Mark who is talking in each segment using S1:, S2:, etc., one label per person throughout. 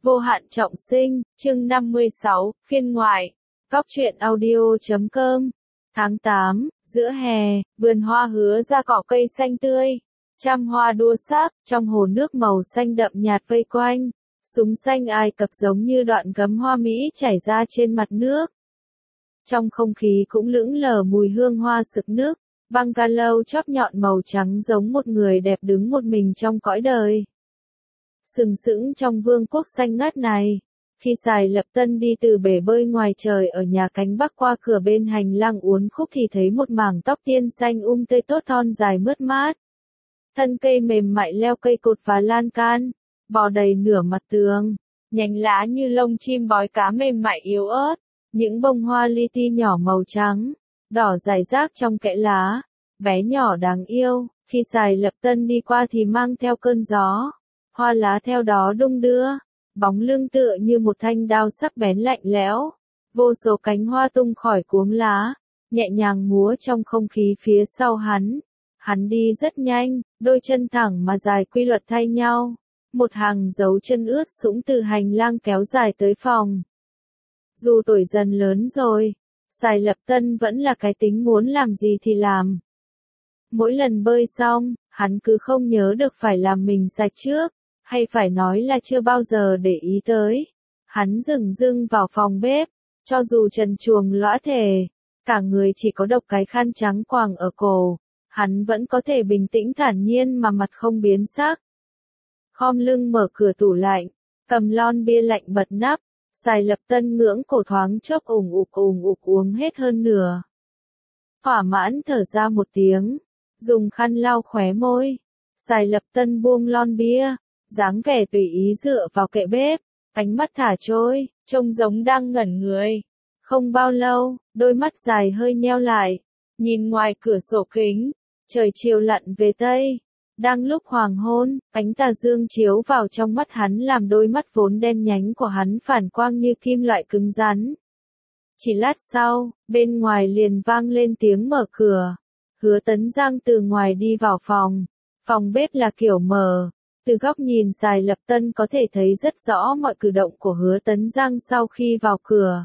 S1: Vô hạn trọng sinh, chương 56, phiên ngoại. Góc truyện audio.com. Tháng 8, giữa hè, vườn hoa hứa ra cỏ cây xanh tươi. Trăm hoa đua sắc, trong hồ nước màu xanh đậm nhạt vây quanh. Súng xanh Ai Cập giống như đoạn gấm hoa mỹ chảy ra trên mặt nước. Trong không khí cũng lững lờ mùi hương hoa sực nức. Bungalow chóp nhọn màu trắng giống một người đẹp đứng một mình trong cõi đời. Sừng sững trong vương quốc xanh ngát này. Khi Sài Lập Tân đi từ bể bơi ngoài trời ở nhà cánh bắc qua cửa bên hành lang uốn khúc thì thấy một mảng tóc tiên xanh tươi tốt thon dài mướt mát. Thân cây mềm mại leo cây cột và lan can, bò đầy nửa mặt tường, nhánh lá như lông chim bói cá mềm mại yếu ớt, những bông hoa li ti nhỏ màu trắng, đỏ rải rác trong kẽ lá, bé nhỏ đáng yêu. Khi Sài Lập Tân đi qua thì mang theo cơn gió. Hoa lá theo đó đung đưa, bóng lưng tựa như một thanh đao sắc bén lạnh lẽo. Vô số cánh hoa tung khỏi cuống lá, nhẹ nhàng múa trong không khí phía sau hắn. Hắn đi rất nhanh, đôi chân thẳng mà dài quy luật thay nhau. Một hàng dấu chân ướt sũng từ hành lang kéo dài tới phòng. Dù tuổi dần lớn rồi, Sài Lập Tân vẫn là cái tính muốn làm gì thì làm. Mỗi lần bơi xong, hắn cứ không nhớ được phải làm mình sạch trước. Hay phải nói là chưa bao giờ để ý tới. Hắn dửng dưng vào phòng bếp, cho dù trần truồng lõa thể, cả người chỉ có độc cái khăn trắng quàng ở cổ, hắn vẫn có thể bình tĩnh thản nhiên mà mặt không biến sắc. Khom lưng mở cửa tủ lạnh, cầm lon bia lạnh bật nắp, Sài Lập Tân ngưỡng cổ thoáng chốc ủng ục uống hết hơn nửa. Thỏa mãn thở ra một tiếng, dùng khăn lau khóe môi, Sài Lập Tân buông lon bia. Dáng vẻ tùy ý dựa vào kệ bếp, ánh mắt thả trôi, trông giống đang ngẩn người. Không bao lâu, đôi mắt dài hơi nheo lại, nhìn ngoài cửa sổ kính, trời chiều lặn về tây. Đang lúc hoàng hôn, ánh tà dương chiếu vào trong mắt hắn làm đôi mắt vốn đen nhánh của hắn phản quang như kim loại cứng rắn. Chỉ lát sau, bên ngoài liền vang lên tiếng mở cửa. Hứa Tấn Giang từ ngoài đi vào phòng. Phòng bếp là kiểu mở. Từ góc nhìn Sài Lập Tân có thể thấy rất rõ mọi cử động của Hứa Tấn Giang sau khi vào cửa.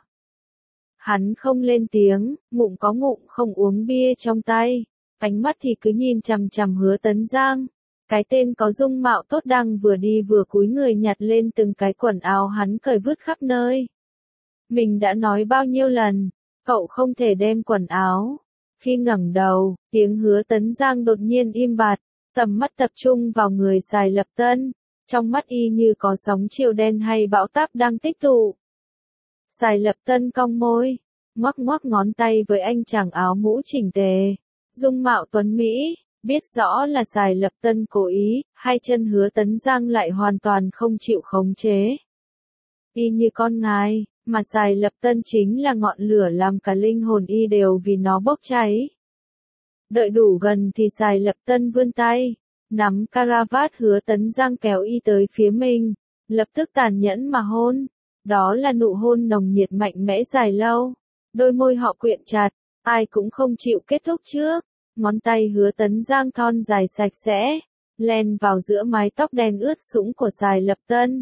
S1: Hắn không lên tiếng, ngụm có ngụm không uống bia trong tay, ánh mắt thì cứ nhìn chằm chằm Hứa Tấn Giang. Cái tên có dung mạo tốt đang vừa đi vừa cúi người nhặt lên từng cái quần áo hắn cởi vứt khắp nơi. Mình đã nói bao nhiêu lần, cậu không thể đem quần áo. Khi ngẩng đầu, tiếng Hứa Tấn Giang đột nhiên im bặt. Tầm mắt tập trung vào người Sài Lập Tân, trong mắt y như có sóng chiều đen hay bão táp đang tích tụ. Sài Lập Tân cong môi, ngoắc ngoắc ngón tay với anh chàng áo mũ chỉnh tề, dung mạo tuấn mỹ, biết rõ là Sài Lập Tân cố ý, hai chân Hứa Tấn Giang lại hoàn toàn không chịu khống chế. Y như con ngai, mà Sài Lập Tân chính là ngọn lửa làm cả linh hồn y đều vì nó bốc cháy. Đợi đủ gần thì Sài Lập Tân vươn tay, nắm caravat Hứa Tấn Giang kéo y tới phía mình, lập tức tàn nhẫn mà hôn. Đó là nụ hôn nồng nhiệt mạnh mẽ dài lâu, đôi môi họ quyện chặt, ai cũng không chịu kết thúc trước. Ngón tay Hứa Tấn Giang thon dài sạch sẽ, len vào giữa mái tóc đen ướt sũng của Sài Lập Tân.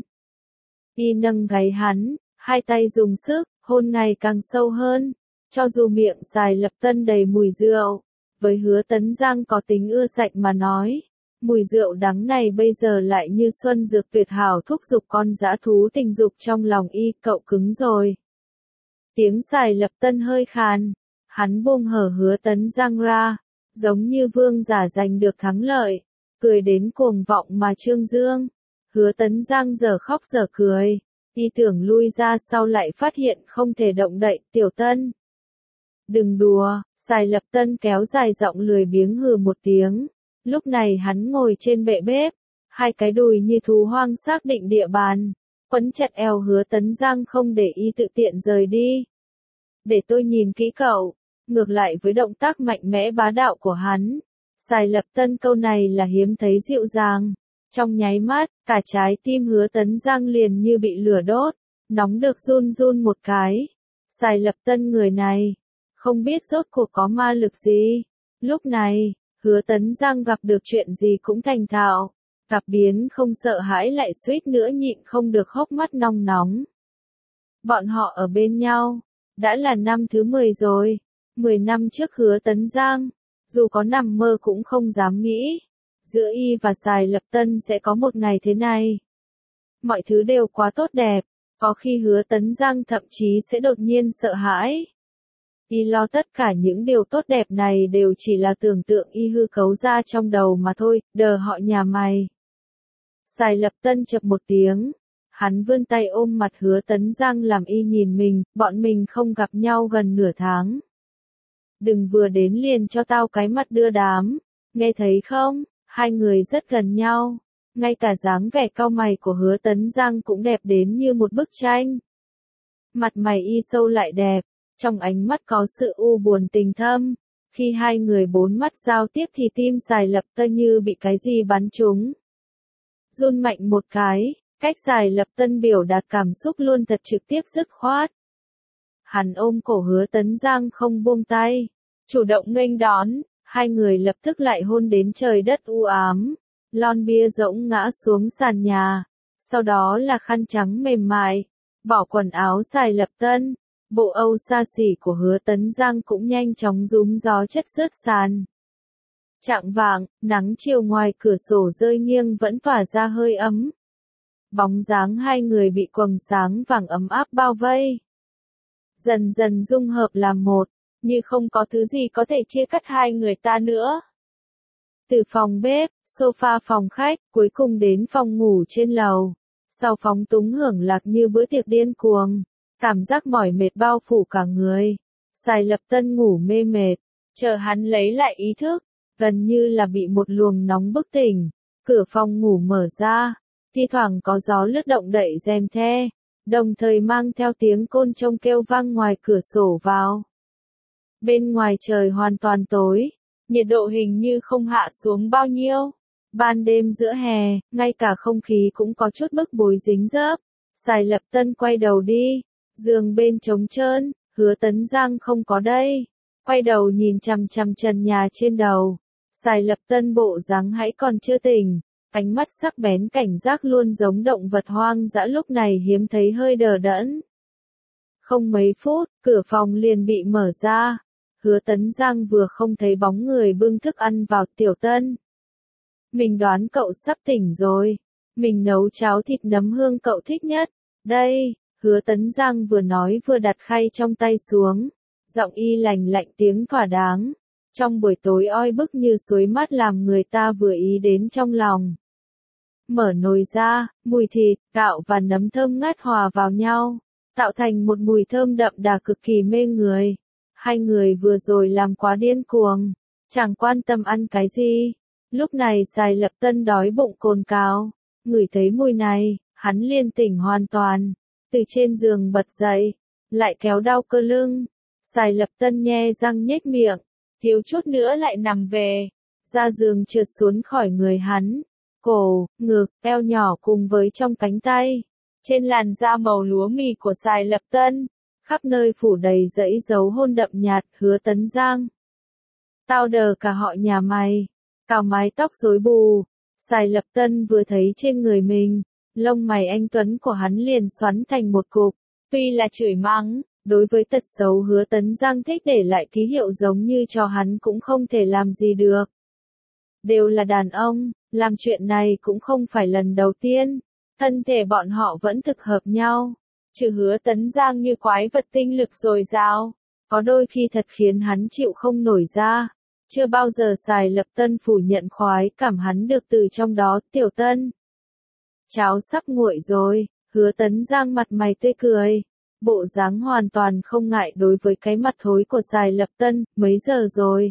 S1: Y nâng gáy hắn, hai tay dùng sức, hôn ngày càng sâu hơn, cho dù miệng Sài Lập Tân đầy mùi rượu. Với Hứa Tấn Giang có tính ưa sạch mà nói, mùi rượu đắng này bây giờ lại như xuân dược tuyệt hảo thúc giục con dã thú tình dục trong lòng y. Cậu cứng rồi. Tiếng Sài Lập Tân hơi khàn, hắn buông hở Hứa Tấn Giang ra, giống như vương giả giành được thắng lợi, cười đến cuồng vọng mà trương dương. Hứa Tấn Giang giờ khóc giờ cười, y tưởng lui ra sau lại phát hiện không thể động đậy. Tiểu Tân, đừng đùa. Sài Lập Tân kéo dài giọng lười biếng hừ một tiếng. Lúc này hắn ngồi trên bệ bếp, hai cái đùi như thú hoang xác định địa bàn, quấn chặt eo Hứa Tấn Giang không để y tự tiện rời đi. Để tôi nhìn kỹ cậu. Ngược lại với động tác mạnh mẽ bá đạo của hắn, Sài Lập Tân câu này là hiếm thấy dịu dàng. Trong nháy mắt, cả trái tim Hứa Tấn Giang liền như bị lửa đốt, nóng được run run một cái. Sài Lập Tân người này, không biết rốt cuộc có ma lực gì. Lúc này, Hứa Tấn Giang gặp được chuyện gì cũng thành thạo. Gặp biến không sợ hãi lại suýt nữa nhịn không được hốc mắt nong nóng. Bọn họ ở bên nhau, đã là năm thứ 10 rồi, 10 năm trước Hứa Tấn Giang, dù có nằm mơ cũng không dám nghĩ, giữa y và Sài Lập Tân sẽ có một ngày thế này. Mọi thứ đều quá tốt đẹp, có khi Hứa Tấn Giang thậm chí sẽ đột nhiên sợ hãi. Y lo tất cả những điều tốt đẹp này đều chỉ là tưởng tượng y hư cấu ra trong đầu mà thôi, đờ họ nhà mày. Sài Lập Tân chập một tiếng, hắn vươn tay ôm mặt Hứa Tấn Giang làm y nhìn mình, bọn mình không gặp nhau gần nửa tháng. Đừng vừa đến liền cho tao cái mặt đưa đám, nghe thấy không, hai người rất gần nhau, ngay cả dáng vẻ cau mày của Hứa Tấn Giang cũng đẹp đến như một bức tranh. Mặt mày y sâu lại đẹp, trong ánh mắt có sự u buồn tình thâm, khi hai người bốn mắt giao tiếp thì tim Sài Lập Tân như bị cái gì bắn trúng. Run mạnh một cái, cách Sài Lập Tân biểu đạt cảm xúc luôn thật trực tiếp dứt khoát. Hắn ôm cổ Hứa Tấn Giang không buông tay, chủ động nghênh đón, hai người lập tức lại hôn đến trời đất u ám, lon bia rỗng ngã xuống sàn nhà, sau đó là khăn trắng mềm mại, bỏ quần áo Sài Lập Tân, bộ âu xa xỉ của Hứa Tấn Giang cũng nhanh chóng rúm gió chất rớt sàn. Chạng vạng, nắng chiều ngoài cửa sổ rơi nghiêng vẫn tỏa ra hơi ấm. Bóng dáng hai người bị quầng sáng vàng ấm áp bao vây. Dần dần dung hợp làm một, như không có thứ gì có thể chia cắt hai người ta nữa. Từ phòng bếp, sofa phòng khách, cuối cùng đến phòng ngủ trên lầu. Sau phóng túng hưởng lạc như bữa tiệc điên cuồng, cảm giác mỏi mệt bao phủ cả người. Sài Lập Tân ngủ mê mệt, chờ hắn lấy lại ý thức, gần như là bị một luồng nóng bức tỉnh. Cửa phòng ngủ mở ra, thi thoảng có gió lướt động đậy rèm the, đồng thời mang theo tiếng côn trông kêu vang ngoài cửa sổ vào. Bên ngoài trời hoàn toàn tối, nhiệt độ hình như không hạ xuống bao nhiêu. Ban đêm giữa hè, ngay cả không khí cũng có chút bức bối dính dớp. Sài Lập Tân quay đầu đi, giường bên trống trơn, Hứa Tấn Giang không có đây. Quay đầu nhìn chằm chằm trần nhà trên đầu. Sài Lập Tân bộ dáng hãy còn chưa tỉnh, ánh mắt sắc bén cảnh giác luôn giống động vật hoang dã lúc này hiếm thấy hơi đờ đẫn. Không mấy phút, cửa phòng liền bị mở ra. Hứa Tấn Giang vừa không thấy bóng người bưng thức ăn vào. Tiểu Tân, mình đoán cậu sắp tỉnh rồi. Mình nấu cháo thịt nấm hương cậu thích nhất. Đây, Hứa Tấn Giang vừa nói vừa đặt khay trong tay xuống. Giọng y lành lạnh tiếng thỏa đáng. Trong buổi tối oi bức như suối mát làm người ta vừa ý đến trong lòng. Mở nồi ra, mùi thịt, gạo và nấm thơm ngát hòa vào nhau, tạo thành một mùi thơm đậm đà cực kỳ mê người. Hai người vừa rồi làm quá điên cuồng, chẳng quan tâm ăn cái gì. Lúc này Sài Lập Tân đói bụng cồn cào, ngửi thấy mùi này, hắn liền tỉnh hoàn toàn, từ trên giường bật dậy, lại kéo đau cơ lưng. Sài Lập Tân nhe răng nhếch miệng, thiếu chút nữa lại nằm về, da giường trượt xuống khỏi người hắn, cổ, ngực, eo nhỏ cùng với trong cánh tay. Trên làn da màu lúa mì của Sài Lập Tân, khắp nơi phủ đầy dãy dấu hôn đậm nhạt. Hứa Tấn Giang, tao đờ cả họ nhà mày, cào mái tóc rối bù. Sài Lập Tân vừa thấy trên người mình, lông mày anh tuấn của hắn liền xoắn thành một cục. Tuy là chửi mắng, đối với tật xấu Hứa Tấn Giang thích để lại ký hiệu giống như cho hắn cũng không thể làm gì được. Đều là đàn ông, làm chuyện này cũng không phải lần đầu tiên. Thân thể bọn họ vẫn thực hợp nhau. Trừ Hứa Tấn Giang như quái vật tinh lực dồi dào, có đôi khi thật khiến hắn chịu không nổi ra. Chưa bao giờ Sài Lập Tân phủ nhận khoái cảm hắn được từ trong đó. Tiểu Tân, cháo sắp nguội rồi. Hứa Tấn Giang mặt mày tươi cười, bộ dáng hoàn toàn không ngại đối với cái mặt thối của Sài Lập Tân. Mấy giờ rồi?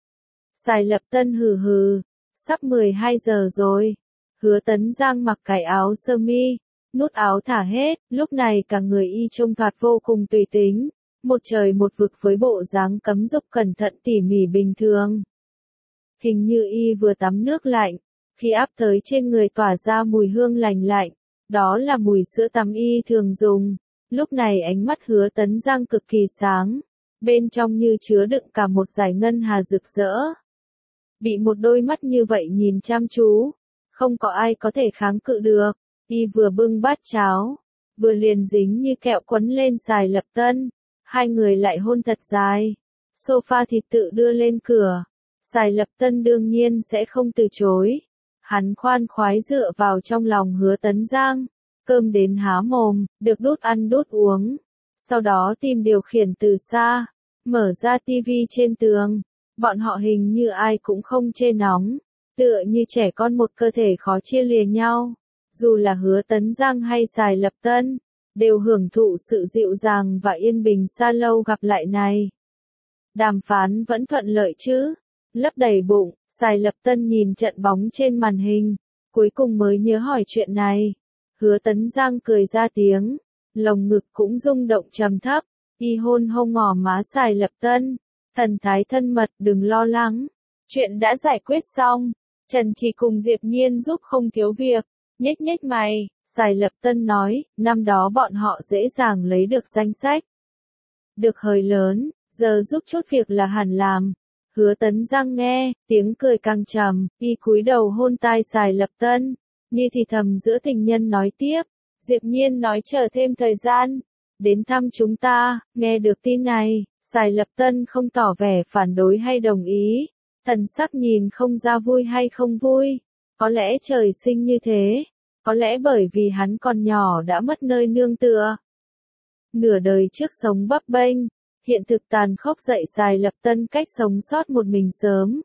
S1: Sài Lập Tân hừ hừ, sắp 12 giờ rồi. Hứa Tấn Giang mặc cái áo sơ mi, nút áo thả hết, lúc này cả người y trông thoạt vô cùng tùy tính, một trời một vực với bộ dáng cấm dục cẩn thận tỉ mỉ bình thường. Hình như y vừa tắm nước lạnh, khi áp tới trên người tỏa ra mùi hương lành lạnh, đó là mùi sữa tắm y thường dùng. Lúc này ánh mắt Hứa Tấn Giang cực kỳ sáng, bên trong như chứa đựng cả một dải ngân hà rực rỡ. Bị một đôi mắt như vậy nhìn chăm chú, Không có ai có thể kháng cự được. Y vừa bưng bát cháo, vừa liền dính như kẹo quấn lên Sài Lập Tân. Hai người lại hôn thật dài. Sofa thịt tự đưa lên cửa. Sài Lập Tân đương nhiên sẽ không từ chối. Hắn khoan khoái dựa vào trong lòng Hứa Tấn Giang. Cơm đến há mồm, được đút ăn đút uống. Sau đó tìm điều khiển từ xa. Mở ra tivi trên tường. Bọn họ hình như ai cũng không chê nóng. Tựa như trẻ con một cơ thể khó chia lìa nhau. Dù là Hứa Tấn Giang hay Sài Lập Tân, đều hưởng thụ sự dịu dàng và yên bình xa lâu gặp lại này. Đàm phán vẫn thuận lợi chứ? Lấp đầy bụng, Sài Lập Tân nhìn trận bóng trên màn hình, cuối cùng mới nhớ hỏi chuyện này. Hứa Tấn Giang cười ra tiếng, lồng ngực cũng rung động trầm thấp, y hôn hông ngỏ má Sài Lập Tân. Thần thái thân mật, đừng lo lắng. Chuyện đã giải quyết xong. Trần chỉ cùng Diệp Nhiên giúp không thiếu việc. Nhếch nhếch mày, Sài Lập Tân nói, năm đó bọn họ dễ dàng lấy được danh sách. Được hời lớn, giờ giúp chút việc là hẳn làm. Hứa Tấn Giang nghe, tiếng cười càng trầm, y cúi đầu hôn tai Sài Lập Tân. Như thì thầm giữa tình nhân nói tiếp. Diệp Nhiên nói chờ thêm thời gian. Đến thăm chúng ta, nghe được tin này, Sài Lập Tân không tỏ vẻ phản đối hay đồng ý. Thần sắc nhìn không ra vui hay không vui. Có lẽ trời sinh như thế. Có lẽ bởi vì hắn còn nhỏ đã mất nơi nương tựa. Nửa đời trước sống bấp bênh. Hiện thực tàn khốc dạy Sài Lập Tân cách sống sót một mình sớm.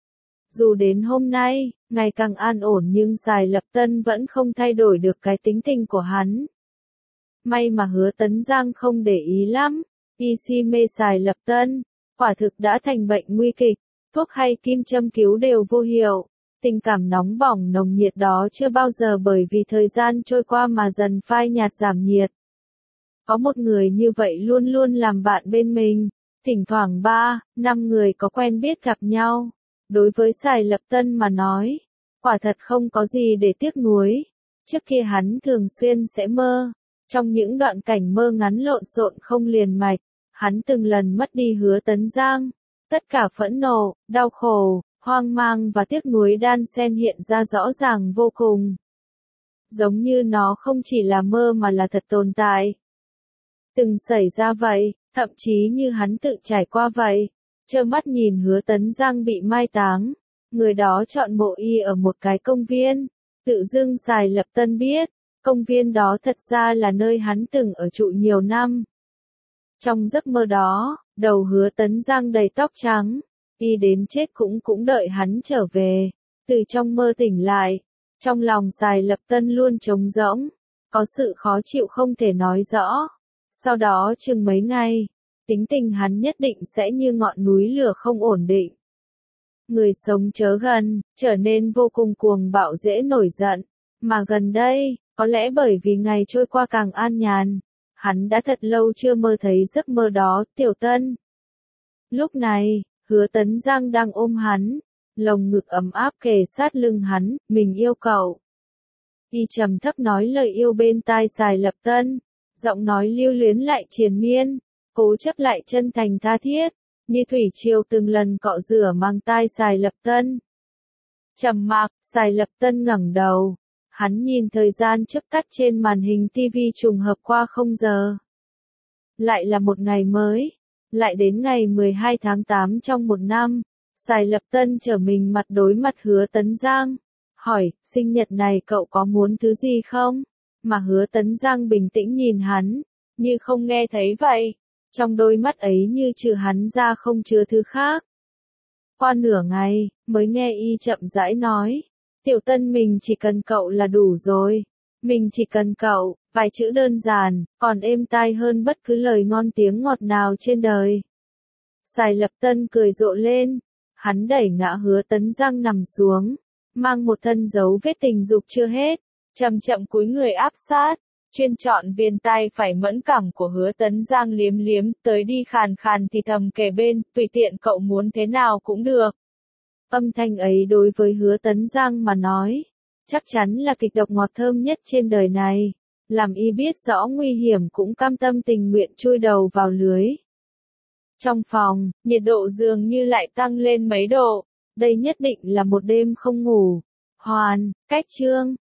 S1: Dù đến hôm nay, ngày càng an ổn nhưng Sài Lập Tân vẫn không thay đổi được cái tính tình của hắn. May mà Hứa Tấn Giang không để ý lắm. Y si mê Sài Lập Tân. Quả thực đã thành bệnh nguy kịch. Thuốc hay kim châm cứu đều vô hiệu. Tình cảm nóng bỏng nồng nhiệt đó chưa bao giờ bởi vì thời gian trôi qua mà dần phai nhạt giảm nhiệt. Có một người như vậy luôn luôn làm bạn bên mình. Thỉnh thoảng 3-5 người có quen biết gặp nhau. Đối với Sài Lập Tân mà nói, quả thật không có gì để tiếc nuối. Trước kia hắn thường xuyên sẽ mơ. Trong những đoạn cảnh mơ ngắn lộn xộn không liền mạch, hắn từng lần mất đi Hứa Tấn Giang. Tất cả phẫn nộ, đau khổ, hoang mang và tiếc nuối đan xen hiện ra rõ ràng vô cùng. Giống như nó không chỉ là mơ mà là thật tồn tại. Từng xảy ra vậy, thậm chí như hắn tự trải qua vậy. Trơ mắt nhìn Hứa Tấn Giang bị mai táng. Người đó chọn mộ y ở một cái công viên. Tự dưng Sài Lập Tân biết, công viên đó thật ra là nơi hắn từng ở trụ nhiều năm. Trong giấc mơ đó, đầu Hứa Tấn Giang đầy tóc trắng. Y đến chết cũng đợi hắn trở về. Từ trong mơ tỉnh lại, trong lòng Sài Lập Tân luôn trống rỗng. Có sự khó chịu không thể nói rõ. Sau đó chừng mấy ngày, tính tình hắn nhất định sẽ như ngọn núi lửa không ổn định. Người sống chớ gần, trở nên vô cùng cuồng bạo dễ nổi giận. Mà gần đây, có lẽ bởi vì ngày trôi qua càng an nhàn, hắn đã thật lâu chưa mơ thấy giấc mơ đó, Tiểu Tân. Lúc này, Hứa Tấn Giang đang ôm hắn, lồng ngực ấm áp kề sát lưng hắn, mình yêu cậu. Y trầm thấp nói lời yêu bên tai Sài Lập Tân, giọng nói lưu luyến lại triền miên, cố chấp lại chân thành tha thiết, như thủy triều từng lần cọ rửa mang tai Sài Lập Tân. Trầm mặc, Sài Lập Tân ngẩng đầu, hắn nhìn thời gian chớp tắt trên màn hình tivi trùng hợp qua 0 giờ. Lại là một ngày mới. Lại đến ngày 12 tháng 8 trong một năm, Sài Lập Tân trở mình mặt đối mặt Hứa Tấn Giang. Hỏi, sinh nhật này cậu có muốn thứ gì không? Mà Hứa Tấn Giang bình tĩnh nhìn hắn, như không nghe thấy vậy. Trong đôi mắt ấy như trừ hắn ra không chứa thứ khác. Qua nửa ngày, mới nghe y chậm rãi nói. Tiểu Tân mình chỉ cần cậu là đủ rồi. Mình chỉ cần cậu, vài chữ đơn giản, còn êm tai hơn bất cứ lời ngon tiếng ngọt nào trên đời. Sài Lập Tân cười rộ lên. Hắn đẩy ngã Hứa Tấn Giang nằm xuống, mang một thân dấu vết tình dục chưa hết, chậm chậm cúi người áp sát, chuyên chọn viền tai phải mẫn cảm của Hứa Tấn Giang liếm liếm, tới đi khàn khàn thì thầm kề bên, tùy tiện cậu muốn thế nào cũng được. Âm thanh ấy đối với Hứa Tấn Giang mà nói, chắc chắn là kịch độc ngọt thơm nhất trên đời này, làm y biết rõ nguy hiểm cũng cam tâm tình nguyện chui đầu vào lưới. Trong phòng, nhiệt độ dường như lại tăng lên mấy độ, đây nhất định là một đêm không ngủ. Hoàn, cách chương.